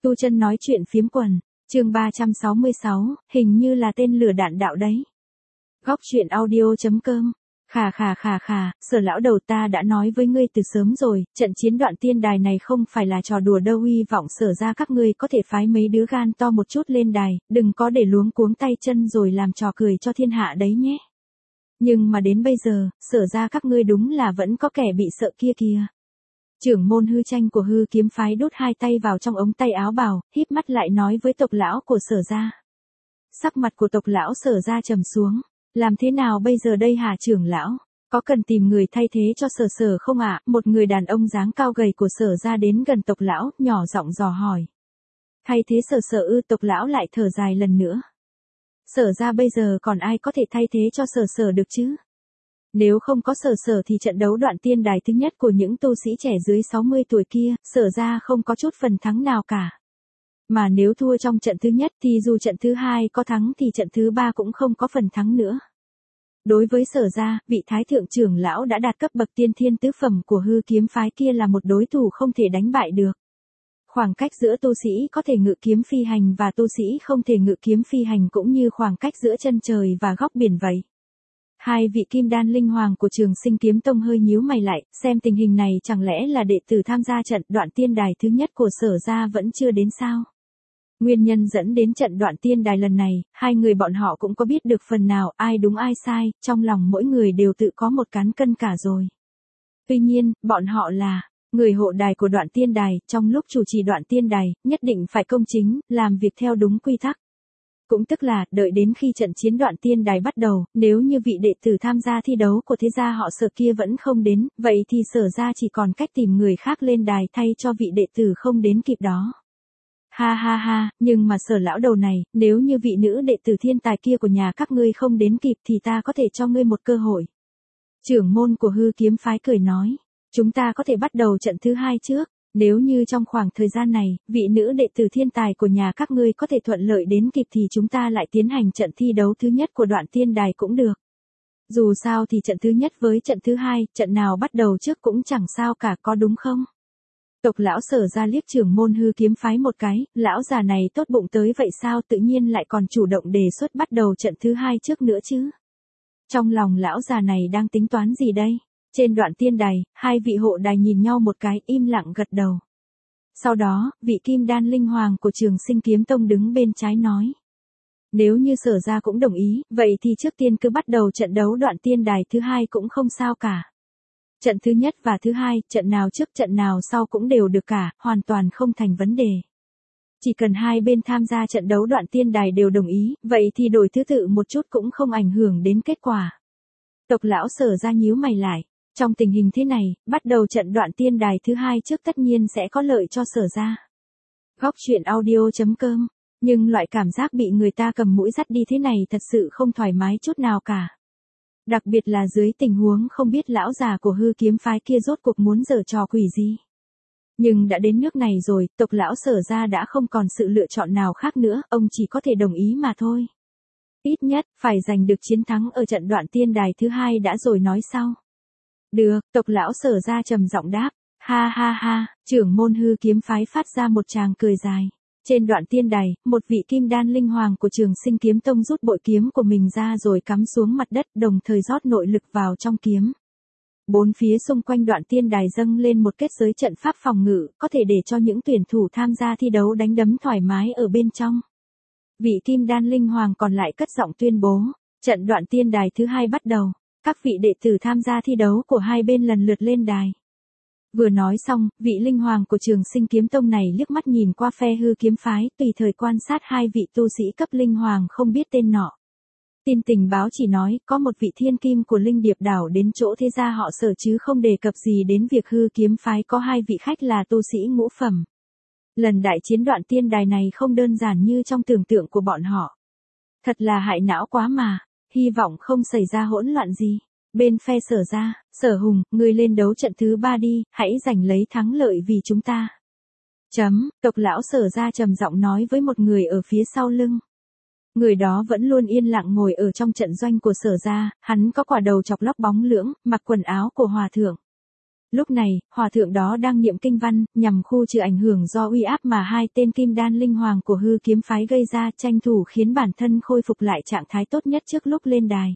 Tu Chân nói chuyện phiếm quần, chương 366, hình như là tên lửa đạn đạo đấy. Góc truyện audio.com. Khà, Sở lão đầu, ta đã nói với ngươi từ sớm rồi, trận chiến Đoạn Tiên Đài này không phải là trò đùa đâu, hy vọng Sở ra các ngươi có thể phái mấy đứa gan to một chút lên đài, đừng có để luống cuống tay chân rồi làm trò cười cho thiên hạ đấy nhé. Nhưng mà đến bây giờ, Sở ra các ngươi đúng là vẫn có kẻ bị sợ kia kìa. Trưởng môn Hư Tranh của Hư Kiếm phái đút hai tay vào trong ống tay áo bào, híp mắt lại nói với tộc lão của Sở gia. Sắc mặt của tộc lão Sở gia trầm xuống. Làm thế nào bây giờ đây hả trưởng lão? Có cần tìm người thay thế cho Sở không ạ? Một người đàn ông dáng cao gầy của Sở gia đến gần tộc lão, nhỏ giọng dò hỏi. Thay thế Sở ư? Tộc lão lại thở dài lần nữa. Sở gia bây giờ còn ai có thể thay thế cho Sở được chứ? Nếu không có Sở thì trận đấu Đoạn Tiên Đài thứ nhất của những tu sĩ trẻ dưới 60 tuổi kia, Sở ra không có chút phần thắng nào cả. Mà nếu thua trong trận thứ nhất thì dù trận thứ hai có thắng thì trận thứ ba cũng không có phần thắng nữa. Đối với Sở ra, vị thái thượng trưởng lão đã đạt cấp bậc tiên thiên tứ phẩm của Hư Kiếm phái kia là một đối thủ không thể đánh bại được. Khoảng cách giữa tu sĩ có thể ngự kiếm phi hành và tu sĩ không thể ngự kiếm phi hành cũng như khoảng cách giữa chân trời và góc biển vậy. Hai vị kim đan linh hoàng của Trường Sinh Kiếm Tông hơi nhíu mày lại, xem tình hình này chẳng lẽ là đệ tử tham gia trận Đoạn Tiên Đài thứ nhất của Sở gia vẫn chưa đến sao? Nguyên nhân dẫn đến trận Đoạn Tiên Đài lần này, hai người bọn họ cũng có biết được phần nào ai đúng ai sai, trong lòng mỗi người đều tự có một cán cân cả rồi. Tuy nhiên, bọn họ là người hộ đài của Đoạn Tiên Đài, trong lúc chủ trì Đoạn Tiên Đài, nhất định phải công chính, làm việc theo đúng quy tắc. Cũng tức là, đợi đến khi trận chiến Đoạn Tiên Đài bắt đầu, nếu như vị đệ tử tham gia thi đấu của thế gia họ Sở kia vẫn không đến, vậy thì Sở ra chỉ còn cách tìm người khác lên đài thay cho vị đệ tử không đến kịp đó. Ha, nhưng mà Sở lão đầu này, nếu như vị nữ đệ tử thiên tài kia của nhà các ngươi không đến kịp thì ta có thể cho ngươi một cơ hội. Trưởng môn của Hư Kiếm phái cười nói, chúng ta có thể bắt đầu trận thứ hai trước. Nếu như trong khoảng thời gian này, vị nữ đệ tử thiên tài của nhà các ngươi có thể thuận lợi đến kịp thì chúng ta lại tiến hành trận thi đấu thứ nhất của Đoạn Tiên Đài cũng được. Dù sao thì trận thứ nhất với trận thứ hai, trận nào bắt đầu trước cũng chẳng sao cả, có đúng không? Tộc lão Sở ra liếc trưởng môn Hư Kiếm phái một cái, lão già này tốt bụng tới vậy sao, tự nhiên lại còn chủ động đề xuất bắt đầu trận thứ hai trước nữa chứ? Trong lòng lão già này đang tính toán gì đây? Trên Đoạn Tiên Đài, hai vị hộ đài nhìn nhau một cái, im lặng gật đầu. Sau đó, vị kim đan linh hoàng của Trường Sinh Kiếm Tông đứng bên trái nói. Nếu như Sở ra cũng đồng ý, vậy thì trước tiên cứ bắt đầu trận đấu Đoạn Tiên Đài thứ hai cũng không sao cả. Trận thứ nhất và thứ hai, trận nào trước trận nào sau cũng đều được cả, hoàn toàn không thành vấn đề. Chỉ cần hai bên tham gia trận đấu Đoạn Tiên Đài đều đồng ý, vậy thì đổi thứ tự một chút cũng không ảnh hưởng đến kết quả. Tộc lão Sở ra nhíu mày lại. Trong tình hình thế này, bắt đầu trận Đoạn Tiên Đài thứ hai trước tất nhiên sẽ có lợi cho Sở ra. Góc truyện audio.com. Nhưng loại cảm giác bị người ta cầm mũi dắt đi thế này thật sự không thoải mái chút nào cả. Đặc biệt là dưới tình huống không biết lão già của Hư Kiếm phái kia rốt cuộc muốn giở trò quỷ gì. Nhưng đã đến nước này rồi, tộc lão Sở ra đã không còn sự lựa chọn nào khác nữa, ông chỉ có thể đồng ý mà thôi. Ít nhất, phải giành được chiến thắng ở trận Đoạn Tiên Đài thứ hai đã rồi nói sau. Được, tộc lão Sở ra trầm giọng đáp. Ha, trưởng môn Hư Kiếm phái phát ra một tràng cười dài. Trên Đoạn Tiên Đài, một vị kim đan linh hoàng của Trường Sinh Kiếm Tông rút bội kiếm của mình ra rồi cắm xuống mặt đất, đồng thời rót nội lực vào trong kiếm. Bốn phía xung quanh Đoạn Tiên Đài dâng lên một kết giới trận pháp phòng ngự, có thể để cho những tuyển thủ tham gia thi đấu đánh đấm thoải mái ở bên trong. Vị kim đan linh hoàng còn lại cất giọng tuyên bố, trận Đoạn Tiên Đài thứ hai bắt đầu. Các vị đệ tử tham gia thi đấu của hai bên lần lượt lên đài. Vừa nói xong, vị linh hoàng của Trường Sinh Kiếm Tông này liếc mắt nhìn qua phe Hư Kiếm phái, tùy thời quan sát hai vị tu sĩ cấp linh hoàng không biết tên nọ. Tin tình báo chỉ nói, có một vị thiên kim của Linh Điệp đảo đến chỗ thế gia họ Sở chứ không đề cập gì đến việc Hư Kiếm phái có hai vị khách là tu sĩ ngũ phẩm. Lần đại chiến Đoạn Tiên Đài này không đơn giản như trong tưởng tượng của bọn họ. Thật là hại não quá mà. Hy vọng không xảy ra hỗn loạn gì. Bên phe Sở ra, Sở Hùng, ngươi lên đấu trận thứ ba đi, hãy giành lấy thắng lợi vì chúng ta. Tộc lão Sở ra trầm giọng nói với một người ở phía sau lưng. Người đó vẫn luôn yên lặng ngồi ở trong trận doanh của Sở ra, hắn có quả đầu chọc lóc bóng lưỡng, mặc quần áo của hòa thượng. Lúc này, hòa thượng đó đang niệm kinh văn, nhằm khu trừ ảnh hưởng do uy áp mà hai tên kim đan linh hoàng của hư kiếm phái gây ra, tranh thủ khiến bản thân khôi phục lại trạng thái tốt nhất trước lúc lên đài.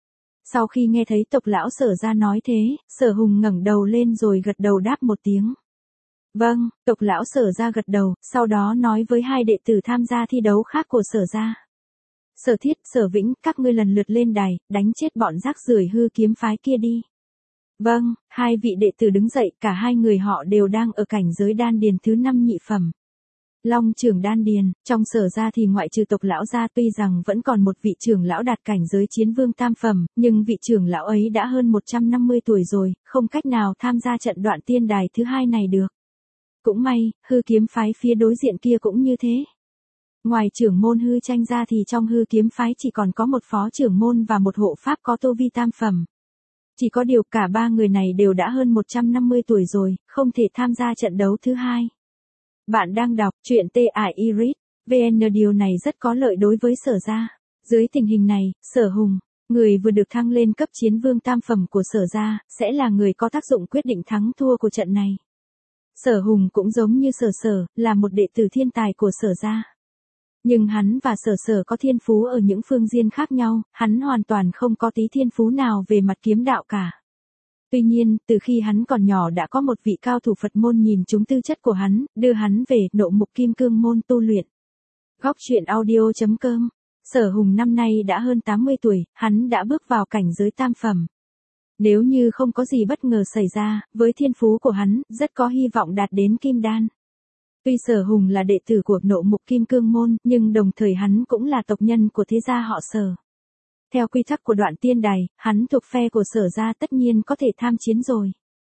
Sau khi nghe thấy tộc lão Sở gia nói thế, Sở Hùng ngẩng đầu lên rồi gật đầu đáp một tiếng. Vâng, tộc lão Sở gia gật đầu, sau đó nói với hai đệ tử tham gia thi đấu khác của Sở gia. Sở Thiết, Sở Vĩnh, các ngươi lần lượt lên đài, đánh chết bọn rác rưởi hư kiếm phái kia đi. Vâng, hai vị đệ tử đứng dậy, cả hai người họ đều đang ở cảnh giới đan điền thứ 5 nhị phẩm. Long trưởng đan điền, trong Sở gia thì ngoại trừ tộc lão gia tuy rằng vẫn còn một vị trưởng lão đạt cảnh giới chiến vương tam phẩm, nhưng vị trưởng lão ấy đã hơn 150 tuổi rồi, không cách nào tham gia trận đoạn tiên đài thứ 2 này được. Cũng may, hư kiếm phái phía đối diện kia cũng như thế. Ngoài trưởng môn hư tranh ra thì trong hư kiếm phái chỉ còn có một phó trưởng môn và một hộ pháp có tu vi tam phẩm. Chỉ có điều cả ba người này đều đã hơn 150 tuổi rồi, không thể tham gia trận đấu thứ 2. Bạn đang đọc truyện TIRIS VN, điều này rất có lợi đối với Sở gia. Dưới tình hình này, Sở Hùng, người vừa được thăng lên cấp chiến vương tam phẩm của Sở gia, sẽ là người có tác dụng quyết định thắng thua của trận này. Sở Hùng cũng giống như Sở, là một đệ tử thiên tài của Sở gia. Nhưng hắn và Sở có thiên phú ở những phương diện khác nhau, hắn hoàn toàn không có tí thiên phú nào về mặt kiếm đạo cả. Tuy nhiên, từ khi hắn còn nhỏ đã có một vị cao thủ Phật môn nhìn trúng tư chất của hắn, đưa hắn về Nộ Mục Kim Cương môn tu luyện. Góc truyện audio.com. Sở Hùng năm nay đã hơn 80 tuổi, hắn đã bước vào cảnh giới tam phẩm. Nếu như không có gì bất ngờ xảy ra, với thiên phú của hắn, rất có hy vọng đạt đến kim đan. Tuy Sở Hùng là đệ tử của Nộ Mục Kim Cương môn, nhưng đồng thời hắn cũng là tộc nhân của thế gia họ Sở. Theo quy tắc của đoạn tiên đài, hắn thuộc phe của Sở gia tất nhiên có thể tham chiến rồi.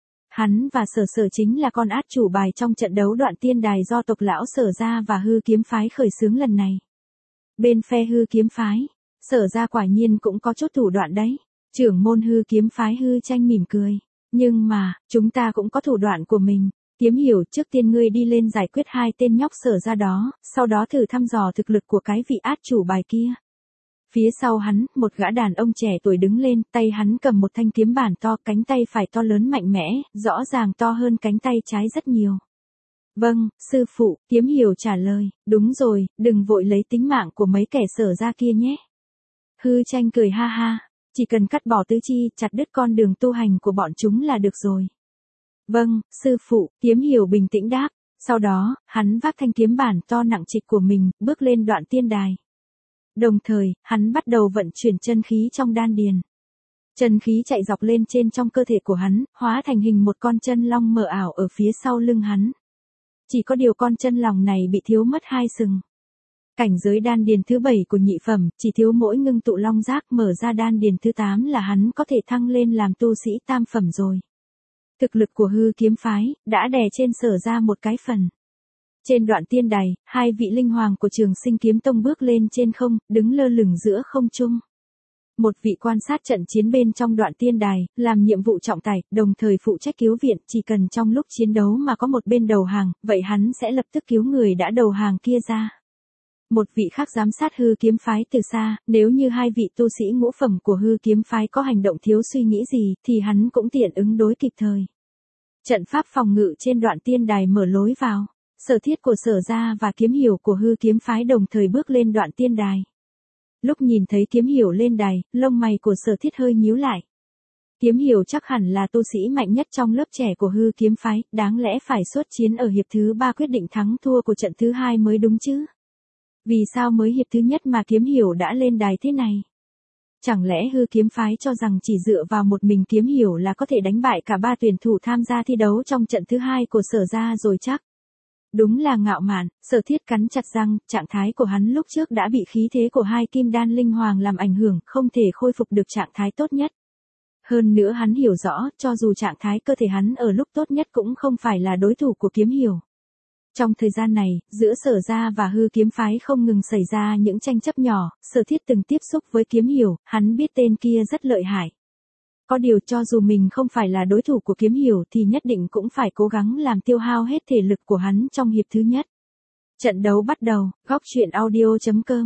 Hắn và Sở chính là con át chủ bài trong trận đấu đoạn tiên đài do tộc lão Sở gia và hư kiếm phái khởi xướng lần này. Bên phe hư kiếm phái, Sở gia quả nhiên cũng có chút thủ đoạn đấy. Trưởng môn hư kiếm phái hư tranh mỉm cười. Nhưng mà, chúng ta cũng có thủ đoạn của mình. Kiếm Hiểu, trước tiên ngươi đi lên giải quyết hai tên nhóc Sở gia đó, sau đó thử thăm dò thực lực của cái vị át chủ bài kia. Phía sau hắn, một gã đàn ông trẻ tuổi đứng lên, tay hắn cầm một thanh kiếm bản to, cánh tay phải to lớn mạnh mẽ, rõ ràng to hơn cánh tay trái rất nhiều. Vâng, sư phụ, Kiếm Hiểu trả lời, đúng rồi, đừng vội lấy tính mạng của mấy kẻ Sở gia kia nhé. Hư tranh cười ha ha, chỉ cần cắt bỏ tứ chi, chặt đứt con đường tu hành của bọn chúng là được rồi. Vâng, sư phụ, Kiếm Hiểu bình tĩnh đáp, sau đó, hắn vác thanh kiếm bản to nặng trịch của mình, bước lên đoạn tiên đài. Đồng thời, hắn bắt đầu vận chuyển chân khí trong đan điền. Chân khí chạy dọc lên trên trong cơ thể của hắn, hóa thành hình một con chân long mờ ảo ở phía sau lưng hắn. Chỉ có điều con chân long này bị thiếu mất 2 sừng. Cảnh giới đan điền thứ 7 của nhị phẩm, chỉ thiếu mỗi ngưng tụ long giác mở ra đan điền thứ 8 là hắn có thể thăng lên làm tu sĩ tam phẩm rồi. Thực lực của hư kiếm phái, đã đè trên Sở ra một cái phần. Trên đoạn tiên đài, hai vị linh hoàng của Trường Sinh Kiếm Tông bước lên trên không, đứng lơ lửng giữa không trung. Một vị quan sát trận chiến bên trong đoạn tiên đài, làm nhiệm vụ trọng tài, đồng thời phụ trách cứu viện, chỉ cần trong lúc chiến đấu mà có một bên đầu hàng, vậy hắn sẽ lập tức cứu người đã đầu hàng kia ra. Một vị khác giám sát hư kiếm phái từ xa, nếu như hai vị tu sĩ ngũ phẩm của hư kiếm phái có hành động thiếu suy nghĩ gì, thì hắn cũng tiện ứng đối kịp thời. Trận pháp phòng ngự trên đoạn tiên đài mở lối vào. Sở Thiết của Sở gia và Kiếm Hiểu của hư kiếm phái đồng thời bước lên đoạn tiên đài. Lúc nhìn thấy Kiếm Hiểu lên đài, lông mày của Sở Thiết hơi nhíu lại. Kiếm Hiểu chắc hẳn là tu sĩ mạnh nhất trong lớp trẻ của hư kiếm phái, đáng lẽ phải xuất chiến ở hiệp thứ 3 quyết định thắng thua của trận thứ 2 mới đúng chứ. Vì sao mới hiệp thứ nhất mà Kiếm Hiểu đã lên đài thế này? Chẳng lẽ hư kiếm phái cho rằng chỉ dựa vào một mình Kiếm Hiểu là có thể đánh bại cả 3 tuyển thủ tham gia thi đấu trong trận thứ 2 của Sở gia rồi chắc? Đúng là ngạo mạn, Sở Thiết cắn chặt răng, trạng thái của hắn lúc trước đã bị khí thế của hai kim đan linh hoàng làm ảnh hưởng, không thể khôi phục được trạng thái tốt nhất. Hơn nữa hắn hiểu rõ, cho dù trạng thái cơ thể hắn ở lúc tốt nhất cũng không phải là đối thủ của Kiếm Hiểu. Trong thời gian này, giữa Sở gia và hư kiếm phái không ngừng xảy ra những tranh chấp nhỏ, Sở Thiết từng tiếp xúc với Kiếm Hiểu, hắn biết tên kia rất lợi hại. Có điều cho dù mình không phải là đối thủ của Kiếm Hiểu thì nhất định cũng phải cố gắng làm tiêu hao hết thể lực của hắn trong hiệp thứ nhất. Trận đấu bắt đầu, góc truyện audio.com.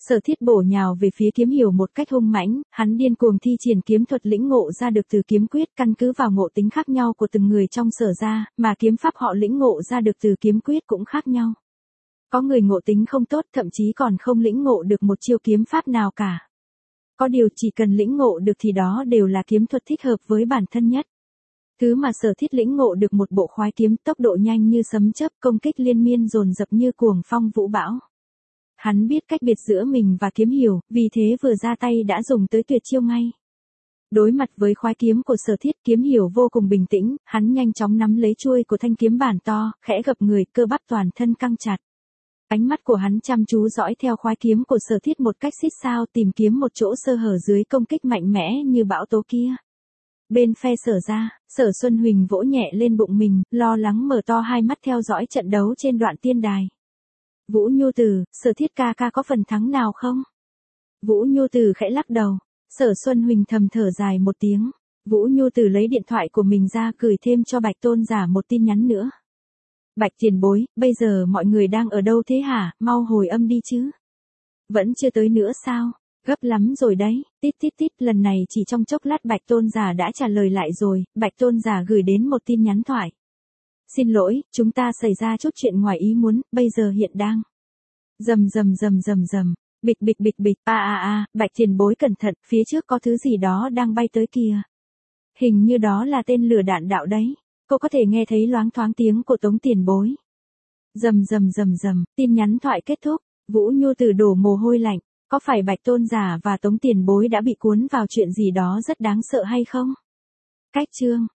Sở Thiết bổ nhào về phía Kiếm Hiểu một cách hung mãnh, hắn điên cuồng thi triển kiếm thuật lĩnh ngộ ra được từ kiếm quyết, căn cứ vào ngộ tính khác nhau của từng người trong Sở gia, mà kiếm pháp họ lĩnh ngộ ra được từ kiếm quyết cũng khác nhau. Có người ngộ tính không tốt, thậm chí còn không lĩnh ngộ được một chiêu kiếm pháp nào cả. Có điều chỉ cần lĩnh ngộ được thì đó đều là kiếm thuật thích hợp với bản thân nhất. Thứ mà Sở Thiết lĩnh ngộ được một bộ khoái kiếm, tốc độ nhanh như sấm chớp, công kích liên miên dồn dập như cuồng phong vũ bão. Hắn biết cách biệt giữa mình và Kiếm Hiểu, vì thế vừa ra tay đã dùng tới tuyệt chiêu ngay. Đối mặt với khoái kiếm của Sở Thiết, Kiếm Hiểu vô cùng bình tĩnh, hắn nhanh chóng nắm lấy chuôi của thanh kiếm bản to, khẽ gập người, cơ bắp toàn thân căng chặt. Ánh mắt của hắn chăm chú dõi theo khoái kiếm của Sở Thiết một cách xít sao, tìm kiếm một chỗ sơ hở dưới công kích mạnh mẽ như bão tố kia. Bên phe Sở gia, Sở Xuân Huỳnh vỗ nhẹ lên bụng mình, lo lắng mở to hai mắt theo dõi trận đấu trên đoạn tiên đài. Vũ Nhu Tử, Sở Thiết ca ca có phần thắng nào không? Vũ Nhu Tử khẽ lắc đầu. Sở Xuân Huỳnh thầm thở dài một tiếng. Vũ Nhu Tử lấy điện thoại của mình ra gửi thêm cho Bạch Tôn Giả một tin nhắn nữa. Bạch tiền bối, bây giờ mọi người đang ở đâu thế hả, mau hồi âm đi chứ. Vẫn chưa tới nữa sao? Gấp lắm rồi đấy, tít tít tít, lần này chỉ trong chốc lát Bạch Tôn Giả đã trả lời lại rồi, Bạch Tôn Giả gửi đến một tin nhắn thoại. Xin lỗi, chúng ta xảy ra chút chuyện ngoài ý muốn, bây giờ hiện đang. Rầm rầm rầm rầm rầm, bịch bịch bịch bịch, Bạch tiền bối cẩn thận, phía trước có thứ gì đó đang bay tới kìa. Hình như đó là tên lửa đạn đạo đấy. Cô có thể nghe thấy loáng thoáng tiếng của Tống tiền bối. Rầm rầm rầm rầm, tin nhắn thoại kết thúc, Vũ Nhu Tử đổ mồ hôi lạnh, có phải Bạch Tôn Giả và Tống tiền bối đã bị cuốn vào chuyện gì đó rất đáng sợ hay không? Cách chương